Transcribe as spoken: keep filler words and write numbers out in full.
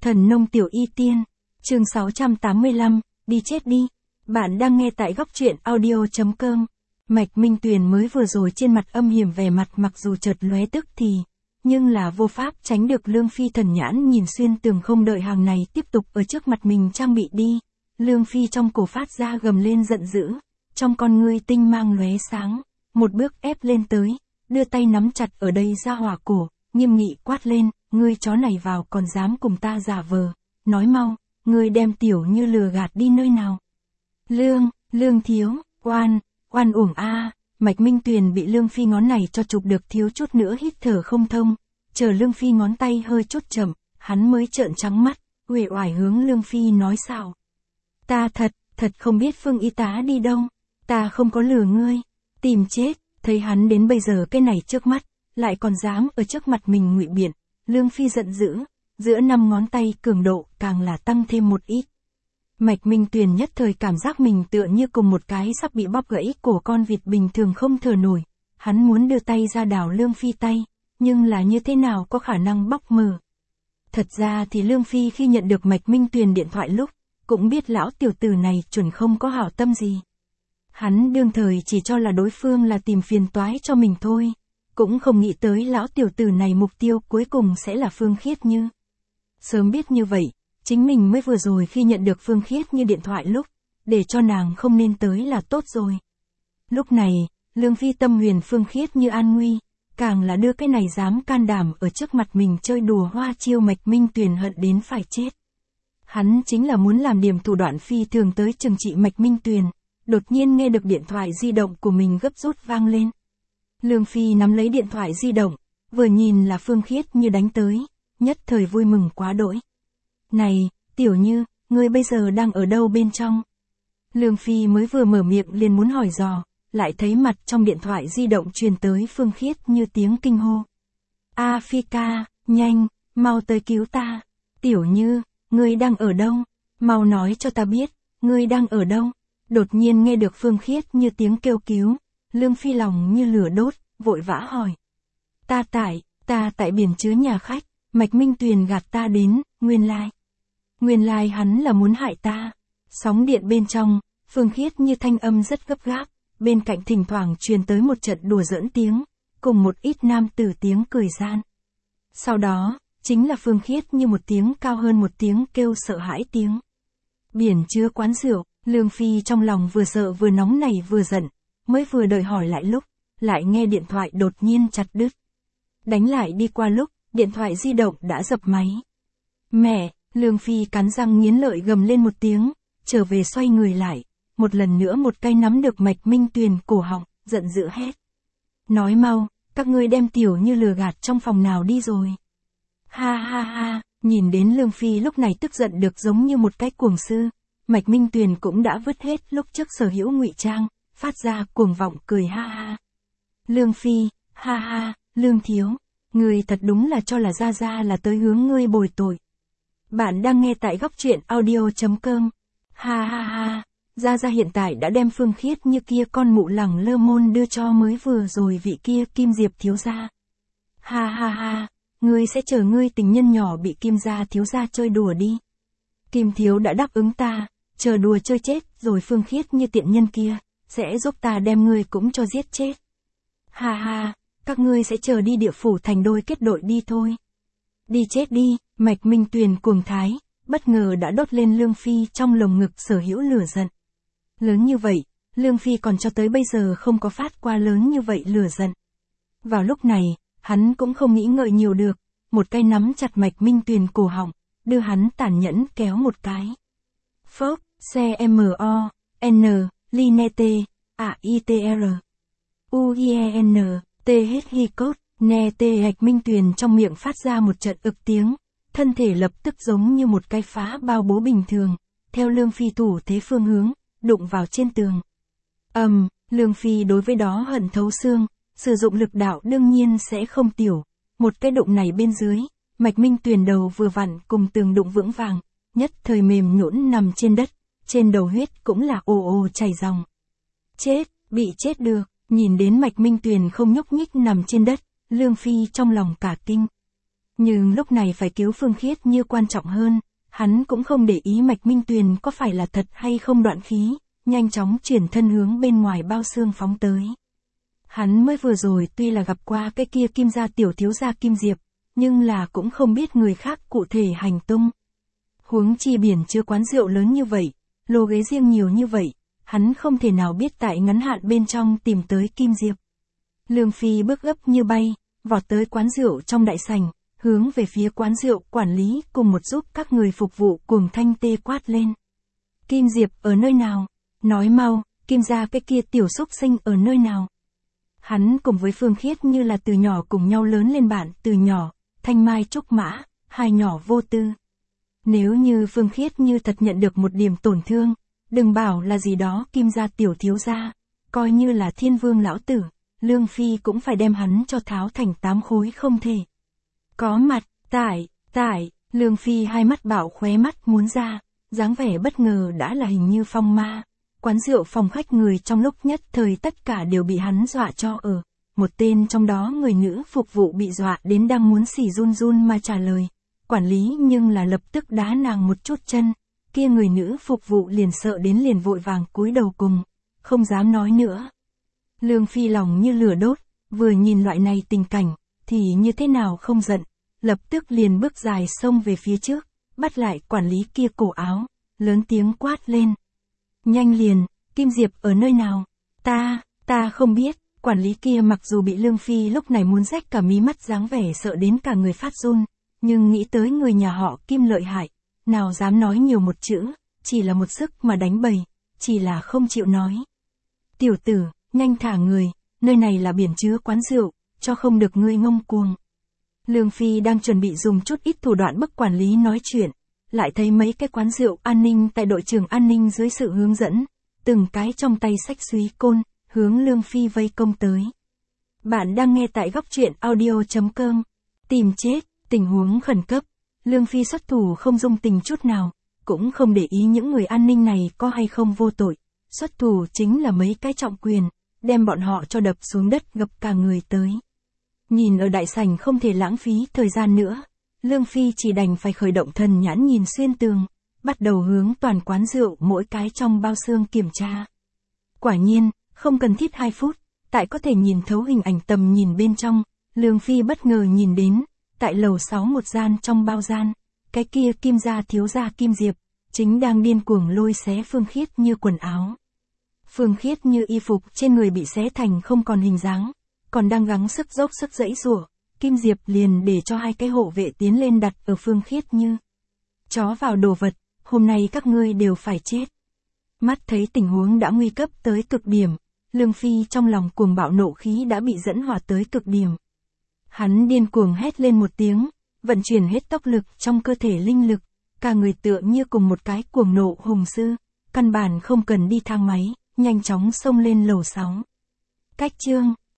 Thần nông tiểu y tiên, chương sáu trăm tám mươi lăm, đi chết đi. Bạn đang nghe tại góc truyện audio.com. Mạch Minh Tuyền mới vừa rồi trên mặt âm hiểm vẻ mặt mặc dù chợt lóe tức thì, nhưng là vô pháp tránh được Lương Phi thần nhãn nhìn xuyên tường không đợi hàng này tiếp tục ở trước mặt mình trang bị đi. Lương Phi trong cổ phát ra gầm lên giận dữ, trong con ngươi tinh mang lóe sáng, một bước ép lên tới, đưa tay nắm chặt ở đây ra hỏa cổ, nghiêm nghị quát lên, ngươi chó này vào còn dám cùng ta giả vờ, nói mau, ngươi đem Tiểu Như lừa gạt đi nơi nào. Lương, Lương thiếu, oan, oan uổng a. Mạch Minh Tuyền bị Lương Phi ngón này cho chụp được thiếu chút nữa hít thở không thông, chờ Lương Phi ngón tay hơi chút chậm, hắn mới trợn trắng mắt, uể oải hướng Lương Phi nói xạo. Ta thật, thật không biết Phương y tá đi đâu, ta không có lừa ngươi, tìm chết, thấy hắn đến bây giờ cái này trước mắt, lại còn dám ở trước mặt mình ngụy biện, Lương Phi giận dữ, giữa năm ngón tay cường độ càng là tăng thêm một ít. Mạch Minh Tuyền nhất thời cảm giác mình tựa như cùng một cái sắp bị bóp gãy cổ con vịt bình thường không thở nổi, hắn muốn đưa tay ra đảo Lương Phi tay, nhưng là như thế nào có khả năng bóc mở. Thật ra thì Lương Phi khi nhận được Mạch Minh Tuyền điện thoại lúc, cũng biết lão tiểu tử này chuẩn không có hảo tâm gì. Hắn đương thời chỉ cho là đối phương là tìm phiền toái cho mình thôi, cũng không nghĩ tới lão tiểu tử này mục tiêu cuối cùng sẽ là Phương Khiết Như. Sớm biết như vậy, chính mình mới vừa rồi khi nhận được Phương Khiết Như điện thoại lúc, để cho nàng không nên tới là tốt rồi. Lúc này, Lương Phi tâm huyền Phương Khiết Như an nguy, càng là đưa cái này dám can đảm ở trước mặt mình chơi đùa hoa chiêu Mạch Minh Tuyền hận đến phải chết. Hắn chính là muốn làm điểm thủ đoạn phi thường tới trừng trị Mạch Minh Tuyền, đột nhiên nghe được điện thoại di động của mình gấp rút vang lên. Lương Phi nắm lấy điện thoại di động, vừa nhìn là Phương Khiết Như đánh tới, nhất thời vui mừng quá đỗi. Này, Tiểu Như, ngươi bây giờ đang ở đâu bên trong? Lương Phi mới vừa mở miệng liền muốn hỏi dò, lại thấy mặt trong điện thoại di động truyền tới Phương Khiết Như tiếng kinh hô. A Phi ca, nhanh, mau tới cứu ta. Tiểu Như, ngươi đang ở đâu? Mau nói cho ta biết, ngươi đang ở đâu? Đột nhiên nghe được Phương Khiết Như tiếng kêu cứu, Lương Phi lòng như lửa đốt, vội vã hỏi. Ta tại, ta tại biển chứa nhà khách, Mạch Minh Tuyền gạt ta đến, nguyên lai. Nguyên lai hắn là muốn hại ta. Sóng điện bên trong, Phương Khiết Như thanh âm rất gấp gáp, bên cạnh thỉnh thoảng truyền tới một trận đùa giỡn tiếng, cùng một ít nam tử tiếng cười gian. Sau đó, chính là Phương Khiết Như một tiếng cao hơn một tiếng kêu sợ hãi tiếng. Biển chứa quán rượu, Lương Phi trong lòng vừa sợ vừa nóng này vừa giận, mới vừa đợi hỏi lại lúc, lại nghe điện thoại đột nhiên chặt đứt. Đánh lại đi qua lúc, điện thoại di động đã dập máy. Mẹ, Lương Phi cắn răng nghiến lợi gầm lên một tiếng, trở về xoay người lại, một lần nữa một tay nắm được Mạch Minh Tuyền cổ họng, giận dữ hét. Nói mau, các ngươi đem Tiểu Như lừa gạt trong phòng nào đi rồi. Ha ha ha, nhìn đến Lương Phi lúc này tức giận được giống như một cái cuồng sư, Mạch Minh Tuyền cũng đã vứt hết lúc trước sở hữu ngụy trang, phát ra cuồng vọng cười ha ha. Lương Phi, ha ha, Lương thiếu, ngươi thật đúng là cho là Gia Gia là tới hướng ngươi bồi tội. Bạn đang nghe tại góc truyện audio.com. Ha ha ha, Gia Gia hiện tại đã đem Phương Khiết Như kia con mụ lẳng lơ môn đưa cho mới vừa rồi vị kia Kim Diệp thiếu gia. Ha ha ha, ngươi sẽ chờ ngươi tình nhân nhỏ bị Kim gia thiếu gia chơi đùa đi. Kim thiếu đã đáp ứng ta, chờ đùa chơi chết rồi Phương Khiết Như tiện nhân kia, sẽ giúp ta đem ngươi cũng cho giết chết. Ha ha, các ngươi sẽ chờ đi địa phủ thành đôi kết đội đi thôi. Đi chết đi, Mạch Minh Tuyền cuồng thái, bất ngờ đã đốt lên Lương Phi trong lồng ngực sở hữu lửa giận. Lớn như vậy, Lương Phi còn cho tới bây giờ không có phát qua lớn như vậy lửa giận. Vào lúc này, hắn cũng không nghĩ ngợi nhiều được, một tay nắm chặt Mạch Minh Tuyền cổ họng, đưa hắn tàn nhẫn kéo một cái. Phốc, C M O, N, Linete, A I T R, U I E N, T H Hi cốt, nè tê Mạch Minh Tuyền trong miệng phát ra một trận ực tiếng, thân thể lập tức giống như một cái phá bao bố bình thường, theo Lương Phi thủ thế phương hướng, đụng vào trên tường. Ầm, um, Lương Phi đối với đó hận thấu xương, sử dụng lực đạo đương nhiên sẽ không tiểu, một cái đụng này bên dưới, Mạch Minh Tuyền đầu vừa vặn cùng tường đụng vững vàng, nhất thời mềm nhũn nằm trên đất, trên đầu huyết cũng là ồ ồ chảy ròng. Chết, bị chết được, nhìn đến Mạch Minh Tuyền không nhúc nhích nằm trên đất, Lương Phi trong lòng cả kinh. Nhưng lúc này phải cứu Phương Khiết Như quan trọng hơn, hắn cũng không để ý Mạch Minh Tuyền có phải là thật hay không đoạn khí, nhanh chóng chuyển thân hướng bên ngoài bao xương phóng tới. Hắn mới vừa rồi tuy là gặp qua cái kia Kim gia tiểu thiếu gia Kim Diệp, nhưng là cũng không biết người khác cụ thể hành tung. Huống chi biển chứa quán rượu lớn như vậy, lô ghế riêng nhiều như vậy, hắn không thể nào biết tại ngắn hạn bên trong tìm tới Kim Diệp. Lương Phi bước gấp như bay, vọt tới quán rượu trong đại sảnh, hướng về phía quán rượu quản lý cùng một giúp các người phục vụ cuồng thanh tê quát lên. Kim Diệp ở nơi nào? Nói mau, Kim gia cái kia tiểu xúc sinh ở nơi nào? Hắn cùng với Phương Khiết Như là từ nhỏ cùng nhau lớn lên bạn từ nhỏ, thanh mai trúc mã, hai nhỏ vô tư. Nếu như Phương Khiết Như thật nhận được một điểm tổn thương, đừng bảo là gì đó Kim gia tiểu thiếu gia, coi như là thiên vương lão tử, Lương Phi cũng phải đem hắn cho tháo thành tám khối không thể. Có mặt, tại, tại, Lương Phi hai mắt bảo khóe mắt muốn ra, dáng vẻ bất ngờ đã là hình như phong ma. Quán rượu phòng khách người trong lúc nhất thời tất cả đều bị hắn dọa cho ở. Một tên trong đó người nữ phục vụ bị dọa đến đang muốn xỉ run run mà trả lời. Quản lý nhưng là lập tức đá nàng một chút chân. Kia người nữ phục vụ liền sợ đến liền vội vàng cúi đầu cùng, không dám nói nữa. Lương Phi lòng như lửa đốt, vừa nhìn loại này tình cảnh, thì như thế nào không giận, lập tức liền bước dài xông về phía trước, bắt lại quản lý kia cổ áo, lớn tiếng quát lên. Nhanh liền, Kim Diệp ở nơi nào? Ta, ta không biết, quản lý kia mặc dù bị Lương Phi lúc này muốn rách cả mí mắt dáng vẻ sợ đến cả người phát run, nhưng nghĩ tới người nhà họ Kim lợi hại, nào dám nói nhiều một chữ, chỉ là một sức mà đánh bầy, chỉ là không chịu nói. Tiểu tử, nhanh thả người, nơi này là biển chứa quán rượu, cho không được ngươi ngông cuồng. Lương Phi đang chuẩn bị dùng chút ít thủ đoạn bức quản lý nói chuyện, lại thấy mấy cái quán rượu an ninh tại đội trưởng an ninh dưới sự hướng dẫn, từng cái trong tay xách súy côn, hướng Lương Phi vây công tới. Bạn đang nghe tại góc truyện audio chấm com. Tìm chết, tình huống khẩn cấp. Lương Phi xuất thủ không dung tình chút nào, cũng không để ý những người an ninh này có hay không vô tội. Xuất thủ chính là mấy cái trọng quyền, đem bọn họ cho đập xuống đất gập cả người tới. Nhìn ở đại sảnh không thể lãng phí thời gian nữa. Lương Phi chỉ đành phải khởi động thần nhãn nhìn xuyên tường, bắt đầu hướng toàn quán rượu mỗi cái trong bao xương kiểm tra. Quả nhiên, không cần thiết hai phút, tại có thể nhìn thấu hình ảnh tầm nhìn bên trong, Lương Phi bất ngờ nhìn đến, tại lầu sáu một gian trong bao gian, cái kia Kim gia thiếu gia Kim Diệp, chính đang điên cuồng lôi xé Phương Khiết Như quần áo. Phương Khiết Như y phục trên người bị xé thành không còn hình dáng, còn đang gắng sức dốc sức giãy giụa. Kim Diệp liền để cho hai cái hộ vệ tiến lên đặt ở Phương Khiết Như. Chó vào đồ vật, hôm nay các ngươi đều phải chết. Mắt thấy tình huống đã nguy cấp tới cực điểm, Lương Phi trong lòng cuồng bạo nộ khí đã bị dẫn hỏa tới cực điểm. Hắn điên cuồng hét lên một tiếng, vận chuyển hết tốc lực trong cơ thể linh lực, cả người tựa như cùng một cái cuồng nộ hùng sư, căn bản không cần đi thang máy, nhanh chóng xông lên lầu sáu. Cách chương